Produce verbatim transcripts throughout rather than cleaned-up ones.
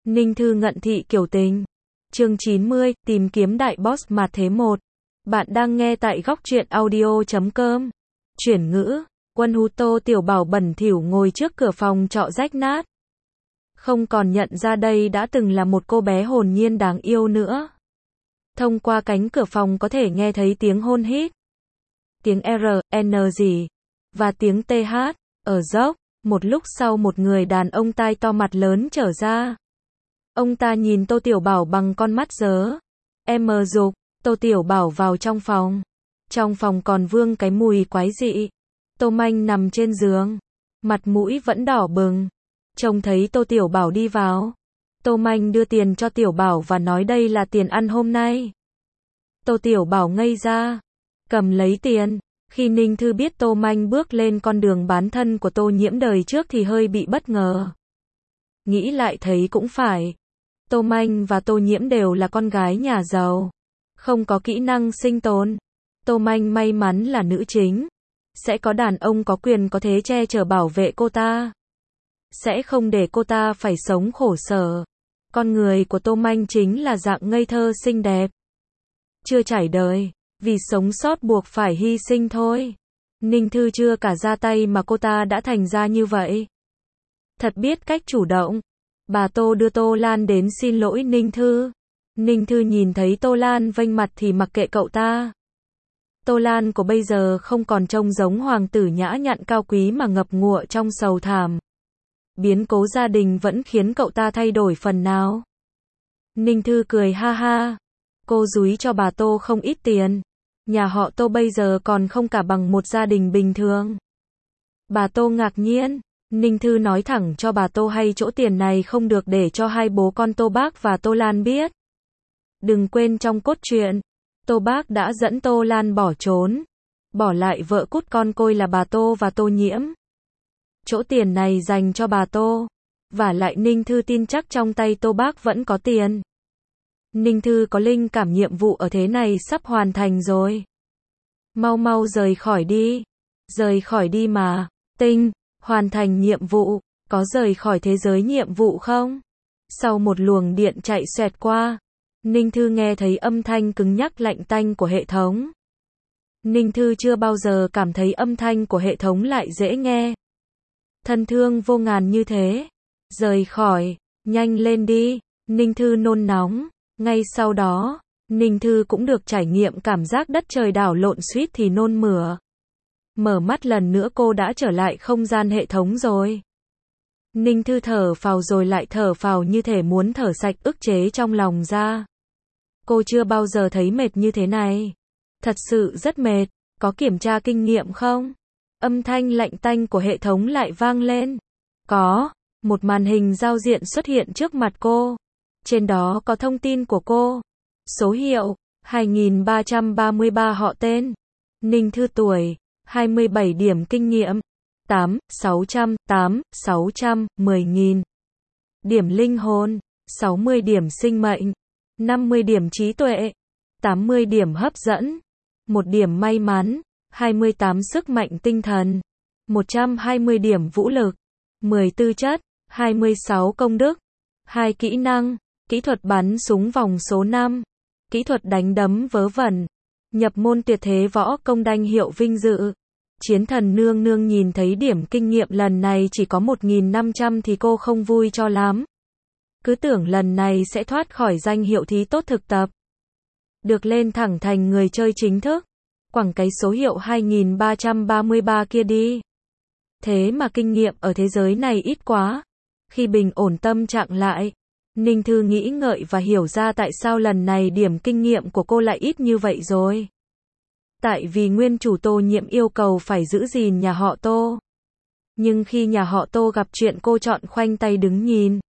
Ninh Thư Ngận Thị Kiểu Tình. Chương chín mươi, tìm kiếm đại boss mặt thế một. Bạn đang nghe tại góc truyện audio chấm com. Chuyển ngữ, Quân Hú Tô Tiểu Bảo bẩn thỉu ngồi trước cửa phòng trọ rách nát. Không còn nhận ra đây đã từng là một cô bé hồn nhiên đáng yêu nữa. Thông qua cánh cửa phòng có thể nghe thấy tiếng hôn hít, tiếng R, N gì, và tiếng T H, ở dốc. Một lúc sau một người đàn ông tai to mặt lớn trở ra. Ông ta nhìn Tô Tiểu Bảo bằng con mắt dớ. Em dục, Tô Tiểu Bảo vào trong phòng. Trong phòng còn vương cái mùi quái dị. Tô Manh nằm trên giường, mặt mũi vẫn đỏ bừng. Trông thấy Tô Tiểu Bảo đi vào, Tô Manh đưa tiền cho Tiểu Bảo và nói đây là tiền ăn hôm nay. Tô Tiểu Bảo ngây ra, cầm lấy tiền. Khi Ninh Thư biết Tô Manh bước lên con đường bán thân của Tô Nhiễm đời trước thì hơi bị bất ngờ. Nghĩ lại thấy cũng phải. Tô Manh và Tô Nhiễm đều là con gái nhà giàu, không có kỹ năng sinh tồn. Tô Manh may mắn là nữ chính, sẽ có đàn ông có quyền có thế che chở bảo vệ cô ta, sẽ không để cô ta phải sống khổ sở. Con người của Tô Manh chính là dạng ngây thơ xinh đẹp, chưa trải đời, vì sống sót buộc phải hy sinh thôi. Ninh Thư chưa cả ra tay mà cô ta đã thành ra như vậy. Thật biết cách chủ động. Bà Tô đưa Tô Lan đến xin lỗi Ninh Thư. Ninh Thư nhìn thấy Tô Lan vênh mặt thì mặc kệ cậu ta. Tô Lan của bây giờ không còn trông giống hoàng tử nhã nhặn cao quý mà ngập ngụa trong sầu thảm. Biến cố gia đình vẫn khiến cậu ta thay đổi phần nào. Ninh Thư cười ha ha. Cô dúi cho bà Tô không ít tiền. Nhà họ Tô bây giờ còn không cả bằng một gia đình bình thường. Bà Tô ngạc nhiên. Ninh Thư nói thẳng cho bà Tô hay chỗ tiền này không được để cho hai bố con Tô Bác và Tô Lan biết. Đừng quên trong cốt truyện, Tô Bác đã dẫn Tô Lan bỏ trốn, bỏ lại vợ cút con côi là bà Tô và Tô Nhiễm. Chỗ tiền này dành cho bà Tô. Vả lại Ninh Thư tin chắc trong tay Tô Bác vẫn có tiền. Ninh Thư có linh cảm nhiệm vụ ở thế này sắp hoàn thành rồi. Mau mau rời khỏi đi. Rời khỏi đi mà. Tinh, hoàn thành nhiệm vụ. Có rời khỏi thế giới nhiệm vụ không? Sau một luồng điện chạy xoẹt qua, Ninh Thư nghe thấy âm thanh cứng nhắc lạnh tanh của hệ thống. Ninh Thư chưa bao giờ cảm thấy âm thanh của hệ thống lại dễ nghe. Thân thương vô ngàn như thế. Rời khỏi, nhanh lên đi. Ninh Thư nôn nóng. Ngay sau đó, Ninh Thư cũng được trải nghiệm cảm giác đất trời đảo lộn suýt thì nôn mửa. Mở mắt lần nữa cô đã trở lại không gian hệ thống rồi. Ninh Thư thở phào rồi lại thở phào như thể muốn thở sạch ức chế trong lòng ra. Cô chưa bao giờ thấy mệt như thế này. Thật sự rất mệt. Có kiểm tra kinh nghiệm không? Âm thanh lạnh tanh của hệ thống lại vang lên. Có. Một màn hình giao diện xuất hiện trước mặt cô. Trên đó có thông tin của cô. Số hiệu, hai nghìn ba trăm ba mươi ba họ tên. Ninh Thư tuổi, hai mươi bảy điểm kinh nghiệm. tám, sáu trăm, tám, sáu trăm, mười nghìn. Điểm linh hồn, sáu mươi điểm sinh mệnh. năm mươi điểm trí tuệ. tám mươi điểm hấp dẫn. một điểm may mắn. hai mươi tám sức mạnh tinh thần. một trăm hai mươi điểm vũ lực. mười tư chất. hai mươi sáu công đức. hai kỹ năng. Kỹ thuật bắn súng vòng số năm. Kỹ thuật đánh đấm vớ vẩn. Nhập môn tuyệt thế võ công đanh hiệu vinh dự. Chiến thần nương nương nhìn thấy điểm kinh nghiệm lần này chỉ có một nghìn năm trăm thì cô không vui cho lắm. Cứ tưởng lần này sẽ thoát khỏi danh hiệu thí tốt thực tập. Được lên thẳng thành người chơi chính thức. Quẳng cái số hiệu hai nghìn ba trăm ba mươi ba kia đi. Thế mà kinh nghiệm ở thế giới này ít quá. Khi bình ổn tâm trạng lại, Ninh Thư nghĩ ngợi và hiểu ra tại sao lần này điểm kinh nghiệm của cô lại ít như vậy rồi. Tại vì nguyên chủ Tô Nhiễm yêu cầu phải giữ gìn nhà họ Tô. Nhưng khi nhà họ Tô gặp chuyện cô chọn khoanh tay đứng nhìn.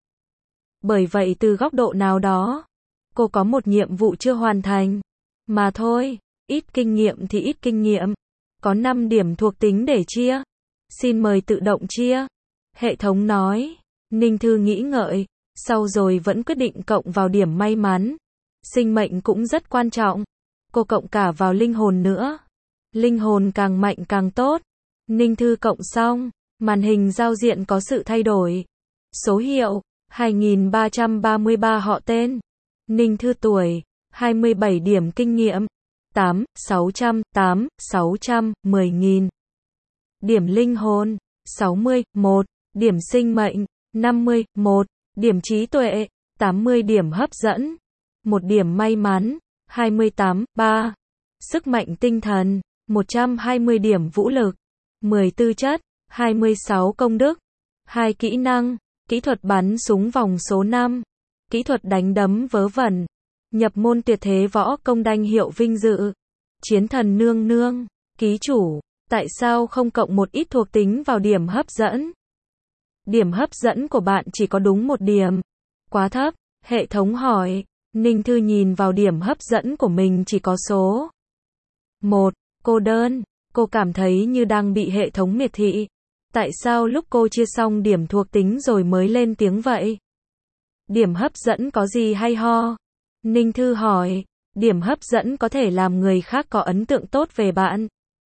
Bởi vậy từ góc độ nào đó, cô có một nhiệm vụ chưa hoàn thành. Mà thôi, ít kinh nghiệm thì ít kinh nghiệm. Có năm điểm thuộc tính để chia. Xin mời tự động chia. Hệ thống nói. Ninh Thư nghĩ ngợi. Sau rồi vẫn quyết định cộng vào điểm may mắn. Sinh mệnh cũng rất quan trọng. Cô cộng cả vào linh hồn nữa. Linh hồn càng mạnh càng tốt. Ninh Thư cộng xong, màn hình giao diện có sự thay đổi. Số hiệu, hai nghìn ba trăm ba mươi ba họ tên. Ninh Thư tuổi, hai mươi bảy điểm kinh nghiệm, tám, sáu trăm, tám, sáu trăm, mười nghìn. Điểm linh hồn, sáu mươi, một. Điểm sinh mệnh, năm mươi, một. Điểm trí tuệ, tám mươi điểm hấp dẫn, một điểm may mắn, hai mươi tám, ba. Sức mạnh tinh thần, một trăm hai mươi điểm vũ lực, mười tư chất, hai mươi sáu công đức, hai kỹ năng, kỹ thuật bắn súng vòng số năm, kỹ thuật đánh đấm vớ vẩn, nhập môn tuyệt thế võ công đanh hiệu vinh dự, chiến thần nương nương, ký chủ, tại sao không cộng một ít thuộc tính vào điểm hấp dẫn? Điểm hấp dẫn của bạn chỉ có đúng một điểm. Quá thấp, hệ thống hỏi. Ninh Thư nhìn vào điểm hấp dẫn của mình chỉ có số một, cô đơn. Cô cảm thấy như đang bị hệ thống miệt thị. Tại sao lúc cô chia xong điểm thuộc tính rồi mới lên tiếng vậy? Điểm hấp dẫn có gì hay ho? Ninh Thư hỏi. Điểm hấp dẫn có thể làm người khác có ấn tượng tốt về bạn.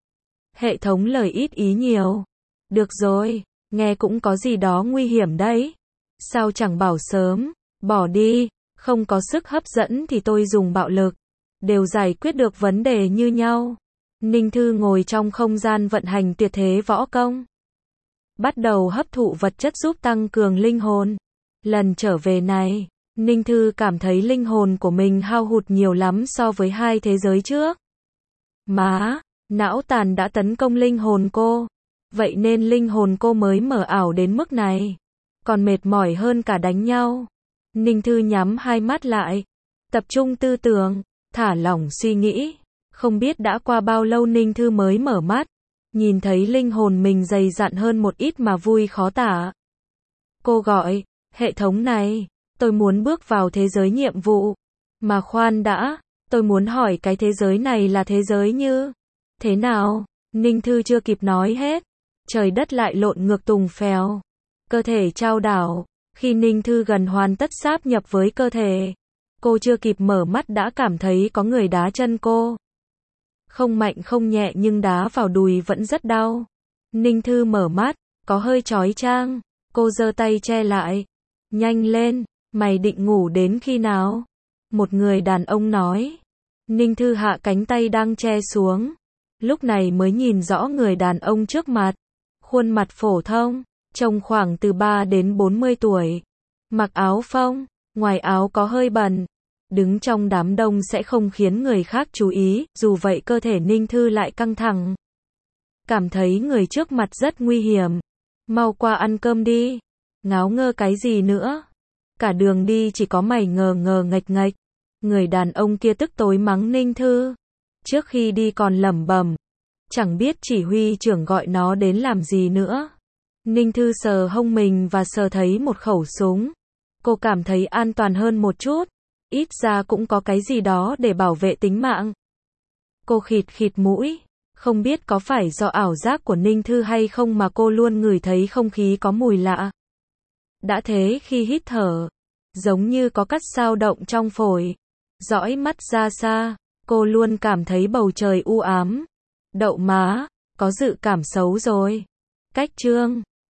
Hệ thống lời ít ý nhiều. Được rồi, nghe cũng có gì đó nguy hiểm đấy. Sao chẳng bảo sớm, bỏ đi, không có sức hấp dẫn thì tôi dùng bạo lực. Đều giải quyết được vấn đề như nhau. Ninh Thư ngồi trong không gian vận hành tuyệt thế võ công. Bắt đầu hấp thụ vật chất giúp tăng cường linh hồn. Lần trở về này, Ninh Thư cảm thấy linh hồn của mình hao hụt nhiều lắm so với hai thế giới trước. Má, não tàn đã tấn công linh hồn cô. Vậy nên linh hồn cô mới mở ảo đến mức này. Còn mệt mỏi hơn cả đánh nhau. Ninh Thư nhắm hai mắt lại. Tập trung tư tưởng, thả lỏng suy nghĩ. Không biết đã qua bao lâu Ninh Thư mới mở mắt. Nhìn thấy linh hồn mình dày dặn hơn một ít mà vui khó tả. Cô gọi, hệ thống này, tôi muốn bước vào thế giới nhiệm vụ. Mà khoan đã, tôi muốn hỏi cái thế giới này là thế giới như thế nào? Ninh Thư chưa kịp nói hết. Trời đất lại lộn ngược tùng phèo. Cơ thể trao đảo. Khi Ninh Thư gần hoàn tất sáp nhập với cơ thể, cô chưa kịp mở mắt đã cảm thấy có người đá chân cô. Không mạnh không nhẹ nhưng đá vào đùi vẫn rất đau. Ninh Thư mở mắt, có hơi chói chang. Cô giơ tay che lại. Nhanh lên, mày định ngủ đến khi nào? Một người đàn ông nói. Ninh Thư hạ cánh tay đang che xuống. Lúc này mới nhìn rõ người đàn ông trước mặt. Khuôn mặt phổ thông, trông khoảng từ ba đến bốn mươi tuổi. Mặc áo phông, ngoài áo có hơi bẩn. Đứng trong đám đông sẽ không khiến người khác chú ý, dù vậy cơ thể Ninh Thư lại căng thẳng. Cảm thấy người trước mặt rất nguy hiểm. Mau qua ăn cơm đi. Ngáo ngơ cái gì nữa? Cả đường đi chỉ có mày ngờ ngờ nghệch nghệch. Người đàn ông kia tức tối mắng Ninh Thư. Trước khi đi còn lẩm bẩm. Chẳng biết chỉ huy trưởng gọi nó đến làm gì nữa. Ninh Thư sờ hông mình và sờ thấy một khẩu súng. Cô cảm thấy an toàn hơn một chút. Ít ra cũng có cái gì đó để bảo vệ tính mạng. Cô khịt khịt mũi. Không biết có phải do ảo giác của Ninh Thư hay không mà cô luôn ngửi thấy không khí có mùi lạ. Đã thế khi hít thở, giống như có cắt dao động trong phổi. Dõi mắt ra xa, cô luôn cảm thấy bầu trời u ám. Đậu má, có dự cảm xấu rồi. Cách chương